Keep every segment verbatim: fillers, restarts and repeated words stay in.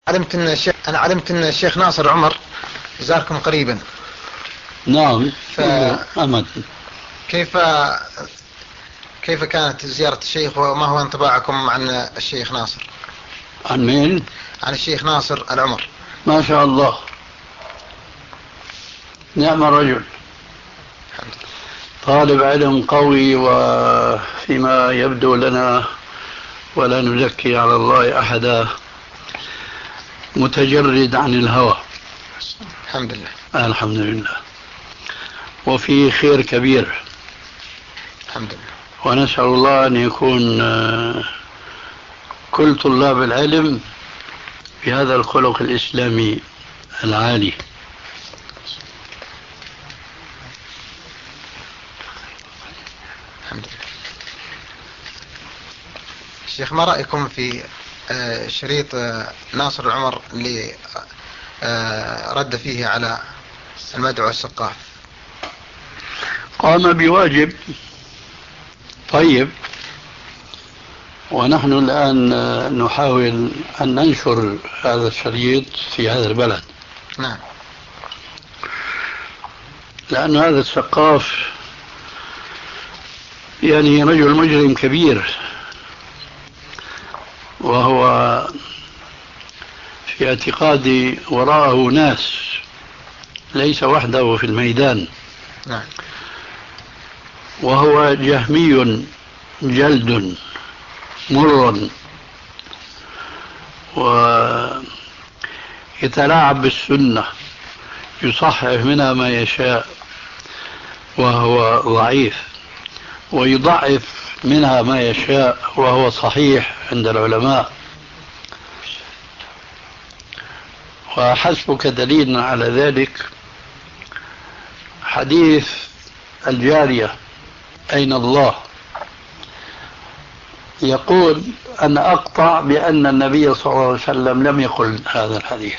علمت ان الشيخ انا علمت ان الشيخ ناصر عمر زاركم قريبا. نعم. ف... أمد. كيف كيف كانت زيارة الشيخ وما هو انطباعكم عن الشيخ ناصر؟ عن مين؟ عن الشيخ ناصر العمر. ما شاء الله، نعم رجل، طالب علم قوي، وفيما يبدو لنا ولا نزكي على الله أحدا متجرد عن الهوى. الحمد لله. الحمد لله، وفي خير كبير. الحمد لله. ونسأل الله أن يكون كل طلاب العلم بهذا الخلق الإسلامي العالي. الحمد لله. الشيخ، ما رأيكم في شريط ناصر العمر اللي رد فيه على المدعو السقاف؟ قام بواجب طيب، ونحن الآن نحاول أن ننشر هذا الشريط في هذا البلد. نعم. لأن هذا السقاف يعني رجل مجرم كبير، وهو في اعتقادي وراءه ناس، ليس وحده في الميدان. نعم. وهو جهمي جلد مر، ويتلاعب بالسنة، يصحح منها ما يشاء وهو ضعيف، ويضعف منها ما يشاء وهو صحيح عند العلماء. وحسبك دليلا على ذلك حديث الجارية أين الله، يقول أنا أقطع بأن النبي صلى الله عليه وسلم لم يقل هذا الحديث،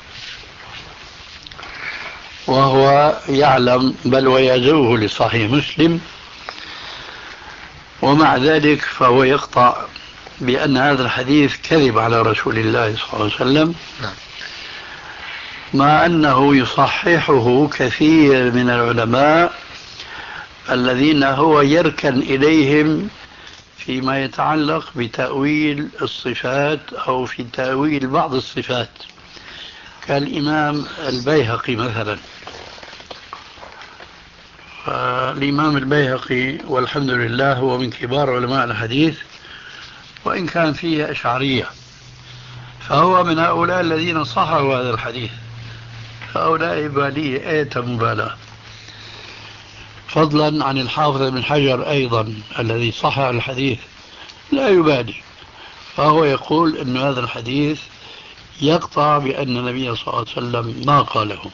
وهو يعلم بل ويزوه لصحيح مسلم، ومع ذلك فهو يقطع بأن هذا الحديث كذب على رسول الله صلى الله عليه وسلم، مع أنه يصححه كثير من العلماء الذين هو يركن إليهم فيما يتعلق بتأويل الصفات أو في تأويل بعض الصفات، كالإمام البيهقي مثلا. فالإمام البيهقي والحمد لله هو من كبار علماء الحديث، وإن كان فيه أشعرية، فهو من هؤلاء الذين صححوا هذا الحديث، فهؤلاء بالية آية مبالاة، فضلا عن الحافظ بن حجر أيضا الذي صحح الحديث لا يبالي، فهو يقول أن هذا الحديث يقطع بأن النبي صلى الله عليه وسلم ما قاله،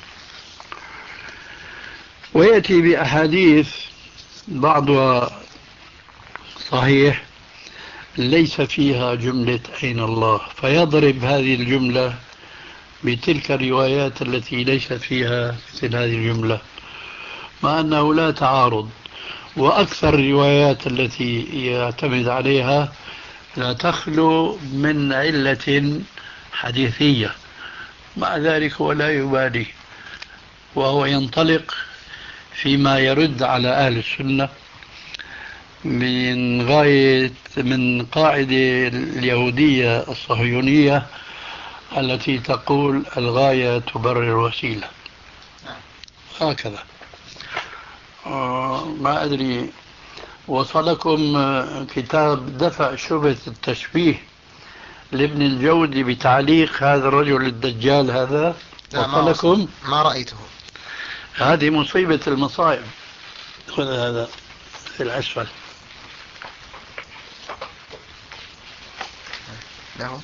ويأتي بأحاديث بعضها صحيح ليس فيها جملة أين الله، فيضرب هذه الجملة بتلك الروايات التي ليست فيها مثل هذه الجملة، مع أنه لا تعارض. وأكثر الروايات التي يعتمد عليها لا تخلو من علة حديثية، مع ذلك هو لا يبالي، وهو ينطلق فيما يرد على أهل السنة من غاية من قاعدة اليهودية الصهيونية التي تقول الغاية تبرر الوسيلة، هكذا. ما أدري وصلكم كتاب دفع شبهة التشبيه لابن الجودي بتعليق هذا الرجل الدجال هذا؟ وصلكم؟ ما رأيته. هذه مصيبة المصائب. هذا في الأسفل. له.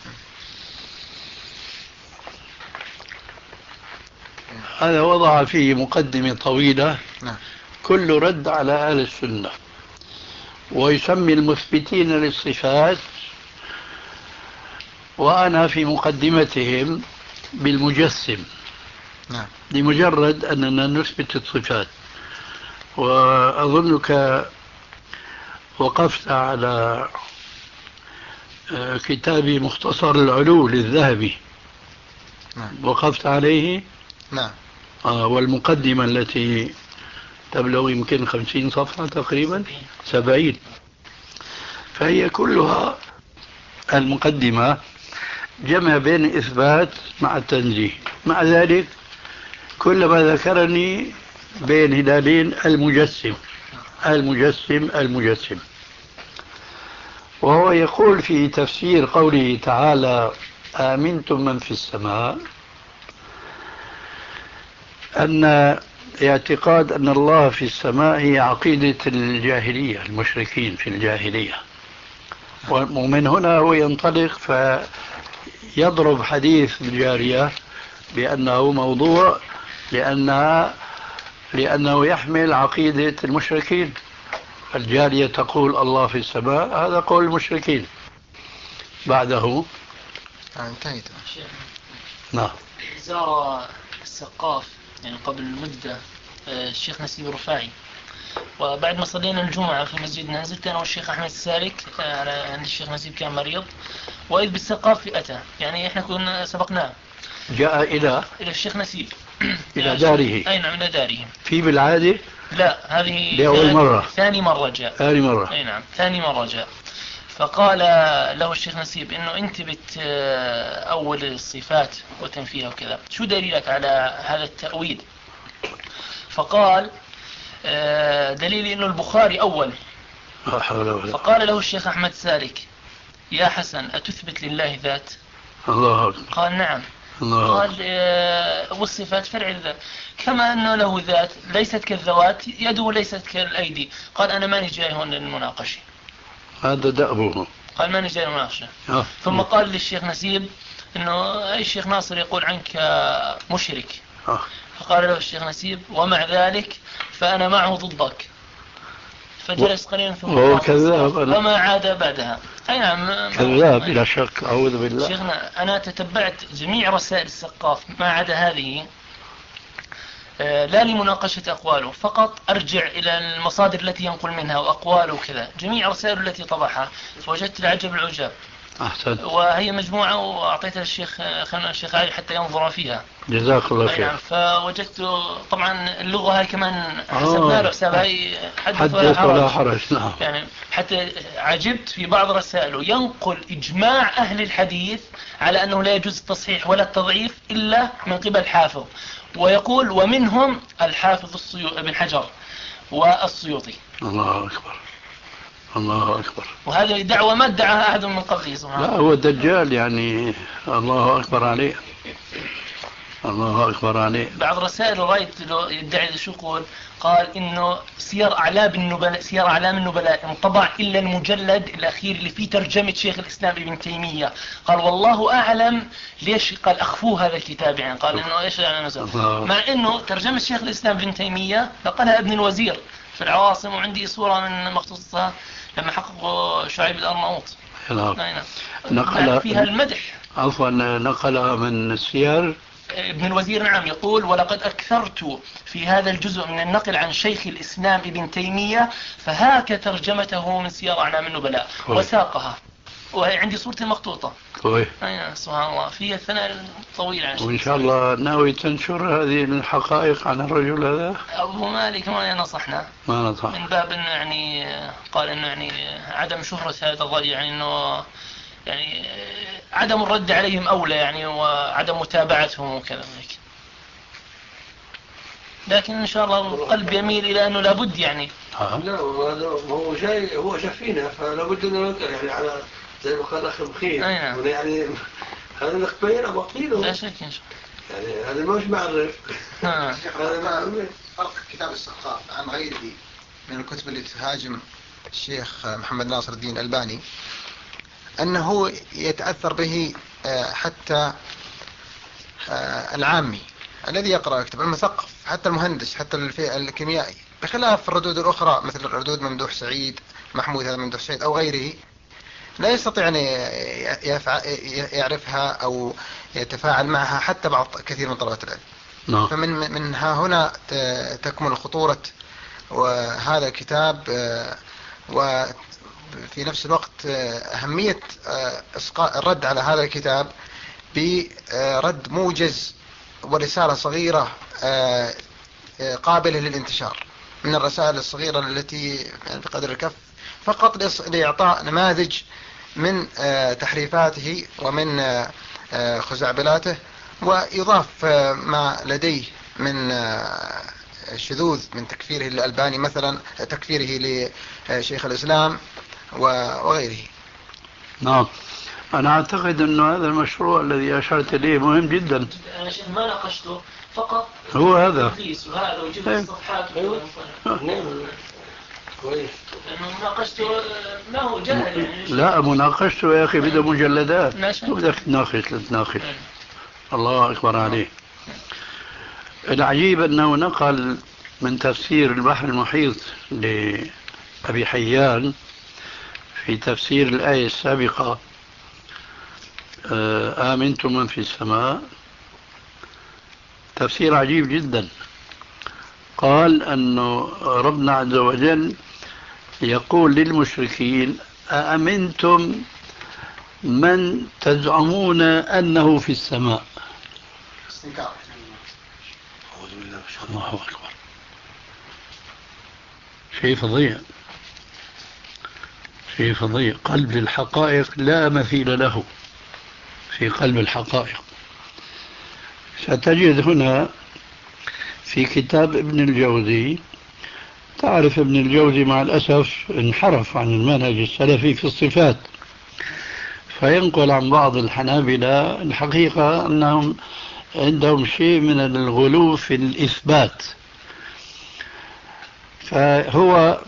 هذا وضع فيه مقدمة طويلة نعم. كل رد على أهل السنة، ويسمي المثبتين للصفات، وأنا في مقدمتهم بالمجسم. نعم. لمجرد أننا نثبت الصفات. وأظنك وقفت على كتاب مختصر العلو للذهبي. نعم. وقفت عليه. نعم. آه والمقدمة التي تبلغ يمكن خمسين صفحة تقريبا، سبعين، فهي كلها المقدمة جمع بين الإثبات مع التنزيه. مع ذلك كلما ذكرني بين هلالين المجسم المجسم المجسم. وهو يقول في تفسير قوله تعالى آمنتم من في السماء أن اعتقاد أن الله في السماء هي عقيدة الجاهلية، المشركين في الجاهلية. ومن هنا هو ينطلق فيضرب حديث الجارية بأنه موضوع لأنها لأنه يحمل عقيدة المشركين. الجارية تقول الله في السماء، هذا قول المشركين. بعده انتهيت. نعم. زار السقاف يعني قبل مدة الشيخ نسيب الرفاعي، وبعد ما صلينا الجمعة في مسجدنا نزلت أنا والشيخ أحمد السالك عند الشيخ نسيب كان مريض، وإذ بالسقاف أتى، يعني إحنا كنا سبقناه. جاء إلى إلى الشيخ نسيب إلى داره. أي نعم، إلى داره. في بالعادة؟ لا، هذه لأول مرة. ثاني مرة جاء. ثاني مرة. أي نعم، ثاني مرة جاء. فقال له الشيخ نسيب إنه أنت بت أول الصفات وتنفيها وكذا، شو دليلك على هذا التأويل؟ فقال دليلي إنه البخاري أول. فقال له الشيخ أحمد سالك يا حسن أتثبت لله ذات؟ الله أكبر. قال نعم. الله. قال والصفات فرع الذات، كما أنه له ذات ليست كالذوات، يده ليست كالأيدي. قال أنا ماني جاي هون للمناقشة. هذا دأبه. قال ماني جاي للمناقشة. آه. ثم قال للشيخ نسيب إنه أي الشيخ ناصر يقول عنك مشرك. آه. فقال له الشيخ نسيب ومع ذلك فأنا معه ضدك. فجلس قليلا ثم وهو كذاب. وما عاد بعدها. أي نعم كذاب بلا شك، أعوذ بالله. شيخنا أنا تتبعت جميع رسائل السقاف ما عدا هذه، لا لمناقشة أقواله، فقط أرجع إلى المصادر التي ينقل منها وأقواله وكذا، جميع رسائل التي طبعها، فوجدت العجب العجاب. أحسن. وهي مجموعة وأعطيتها الشيخ خلنا الشيخ علي حتى ينظر فيها. جزاك الله خير. نعم. فوجدت طبعا اللغة هاي كمان حسبنا له حساب، هاي حدث ولا حرج. ولا حرج. نعم. يعني حتى عجبت في بعض رسائله ينقل إجماع أهل الحديث على أنه لا يجوز التصحيح ولا التضعيف إلا من قبل حافظ، ويقول ومنهم الحافظ الصيو... ابن حجر والسيوطي. الله أكبر. الله أكبر. وهذه دعوة ما ادعاها أحد من قبله سبحانه. لا هو الدجال يعني. الله أكبر عليه. الله أكبر عليه. بعض رسائل رايت يدعي شو يقول؟ قال إنه سير أعلام النبلاء سير أعلام النبلاء انطبع إلا المجلد الأخير اللي فيه ترجمة شيخ الإسلام ابن تيمية. قال والله أعلم ليش قال أخفوه هذا الكتاب، يعني قال إنه إيش يعني نزل، مع إنه ترجمة شيخ الإسلام ابن تيمية نقلها ابن الوزير في العواصم، وعندي صورة من مخطوطتها لما حققوا شعيب الأرناؤوط. نعم. نقل فيها المدح. عفوا نقلها من السير ابن الوزير. نعم. يقول ولقد أكثرت في هذا الجزء من النقل عن شيخ الإسلام ابن تيمية، فهاك ترجمته من سير أعلام النبلاء وساقها، وهي عندي صورتي مخطوطة. كويس. أي سبحان الله، فيها الثناء الطويل عن وإن شاء الله ناوي تنشر هذه الحقائق عن الرجل هذا؟ أبو مالك ما نصحنا، ما نصح من باب إنه يعني قال إنه يعني عدم شهرة هذا الرجل، يعني إنه يعني عدم الرد عليهم أولى يعني، وعدم متابعتهم وكذا هيك. لكن إن شاء الله القلب يميل إلى أنه لابد يعني. لا هو شيء هو شفينا، فلابد أنه يعني على زي ما قال أخي بخير. نعم. يعني هذا نخبير أبو قيله. لا شك إن شاء الله. يعني هذا مش معرف. هذا فرق كتاب السقاف عن غيره من الكتب اللي تهاجم الشيخ محمد ناصر الدين الألباني، أنه يتأثر به حتى العامي الذي يقرأ يكتب، المثقف، حتى المهندس، حتى الكيميائي، بخلاف الردود الأخرى مثل ردود ممدوح سعيد، محمود هذا ممدوح سعيد أو غيره، لا يستطيع أن يعرفها أو يتفاعل معها حتى بعض كثير من طلبة العلم. no. فمن منها هنا تكمن خطورة وهذا الكتاب، وفي نفس الوقت أهمية الرد على هذا الكتاب برد موجز ورسالة صغيرة قابلة للانتشار من الرسائل الصغيرة التي بقدر الكف، فقط لإعطاء نماذج من تحريفاته ومن خزعبلاته، ويضاف ما لديه من شذوذ من تكفيره للألباني مثلا، تكفيره لشيخ الإسلام وغيره. نعم، أنا أعتقد أن هذا المشروع الذي أشرت إليه مهم جدا. أنا شيخ ما ناقشته، فقط هو هذا وهذا وجبت الصفحات كويس. لأنه مناقشته ما هو جاهل يعني. لا، مناقشته يا أخي بدأ مجلدات، شو بدك تناقش تناقش. الله أكبر عليه. العجيب أنه نقل من تفسير البحر المحيط لأبي حيان في تفسير الآية السابقة آمنتم من في السماء، تفسير عجيب جدا. قال أنه ربنا عز وجل يقول للمشركين أأمنتم من تزعمون أنه في السماء. الله أكبر، شيء فظيع، شيء فظيع. قلب الحقائق لا مثيل له في قلب الحقائق. ستجد هنا في كتاب ابن الجوزي، تعرف ابن الجوزي مع الأسف انحرف عن المنهج السلفي في الصفات، فينقل عن بعض الحنابلة الحقيقة أنهم عندهم شيء من الغلو في الإثبات. فهو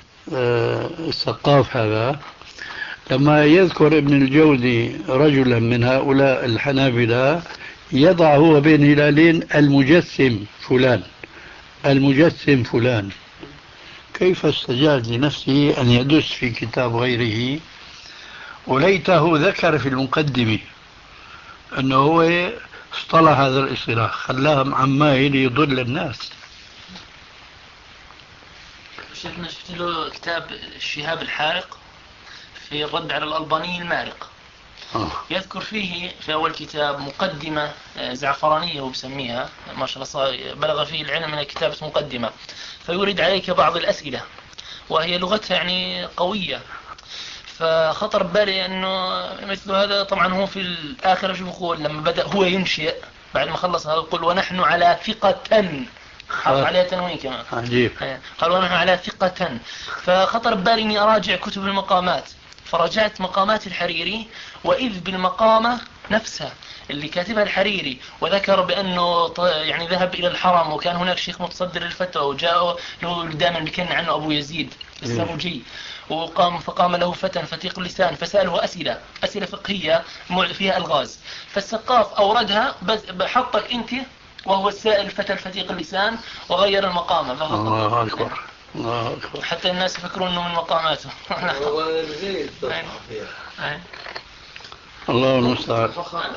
السقاف هذا لما يذكر ابن الجوزي رجلا من هؤلاء الحنابلة يضع هو بين هلالين المجسم فلان، المجسم فلان. كيف استجاز لنفسه أن يدس في كتاب غيره؟ وليته ذكر في المقدمة أنه هو اصطلح هذا الاصطلاح، خلاهم عمايل يضل الناس. شفنا شفت له كتاب الشهاب الحارق في الرد على الألباني المارق. آه. يذكر فيه في أول كتاب مقدمة زعفرانية وبسميها ما شاء الله، بلغ فيه العلم من كتابة مقدمة، فيورد عليك بعض الأسئلة وهي لغتها يعني قوية. فخطر ببالي أنه مثل هذا طبعا هو في الآخر شو يقول لما بدأ هو ينشئ بعد ما خلص هذا يقول ونحن على ثقة، حط عليها تنوين كمان عجيب. قال ونحن على ثقة. فخطر ببالي أني أراجع كتب المقامات، فرجعت مقامات الحريري، وإذ بالمقامة نفسها اللي كاتبها الحريري وذكر بأنه يعني ذهب إلى الحرم وكان هناك شيخ متصدر الفتوى وجاءه له دائما اللي كان عنه أبو يزيد السروجي، وقام فقام له فتى فتيق اللسان فسأله أسئلة أسئلة فقهية فيها ألغاز، فالسقاف أوردها بس بحطك أنت وهو السائل فتى الفتيق اللسان وغير المقامة. الله أكبر، الله أكبر، حتى الناس يفكرون أنه من مقاماته. الله المستعان.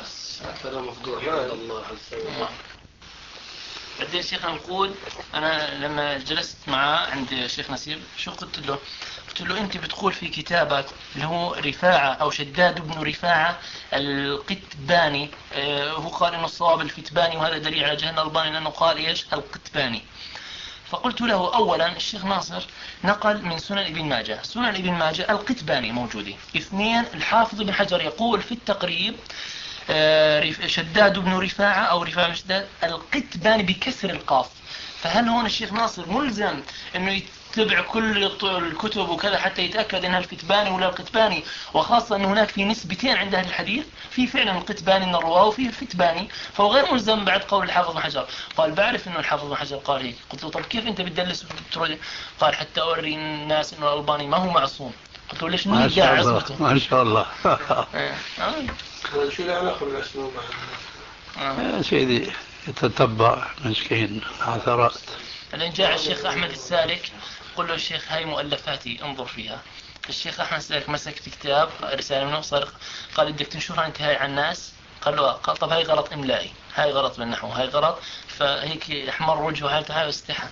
بعدين شيخنا نقول أنا لما جلست معه عند شيخ نسيب شو قلت له؟ قلت له أنت بتقول في كتابك اللي هو رفاعة أو شداد بن رفاعة القتباني، آه هو قال إنه الصواب الفتباني، وهذا دليل على جهل الألباني لأنه قال إيش القتباني. فقلت له أولا الشيخ ناصر نقل من سنن ابن ماجه، سنن ابن ماجه القتباني موجودة. اثنين الحافظ بن حجر يقول في التقريب شداد بن رفاعة أو رفاعة شداد القتباني بكسر القاف. فهل هون الشيخ ناصر ملزم أنه يتبع كل الكتب وكذا حتى يتأكد أنها الفتباني ولا القتباني، وخاصة أن هناك في نسبتين عند أهل الحديث، في فعلا القتباني من الرواة وفي الفتباني، فهو غير ملزم بعد قول الحافظ بن حجر. قال بعرف أنه الحافظ بن حجر قال هيك. قلت له طب كيف أنت بتدلس وترد؟ قال حتى أوري الناس أنه الألباني ما هو معصوم. قلت له ليش ما نرجع شاء الله عصمته؟ ما شاء الله. شو العلاقة بالأسلوب يا سيدي يتتبع مسكين عثرات. لأن جاء الشيخ أحمد السالك قل له الشيخ هاي مؤلفاتي انظر فيها. الشيخ أحمد السالك مسك في كتاب رسالة منه صار قال بدك تنشرها انت هاي على الناس؟ قال له قال طب هاي غلط إملائي، هاي غلط بالنحو، هاي غلط. فهيك احمر وجهه هاي هاي واستحى.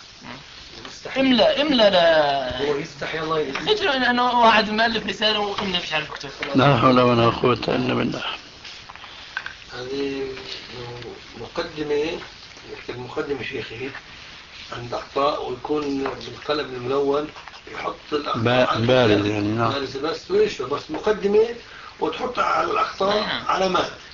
املا املا لا هو يستحي الله يهديه. قلت له انه واحد مؤلف رساله واملا مش عارف يكتب. لا حول ولا قوة إلا بالله. هذه مقدمة، يكتب مقدمة شيخي عند أخطاء، ويكون بالقلم الملون يحط الأخطاء بارز يعني. نعم بارز بس ويش بس مقدمة، وتحط على الأخطاء علامات.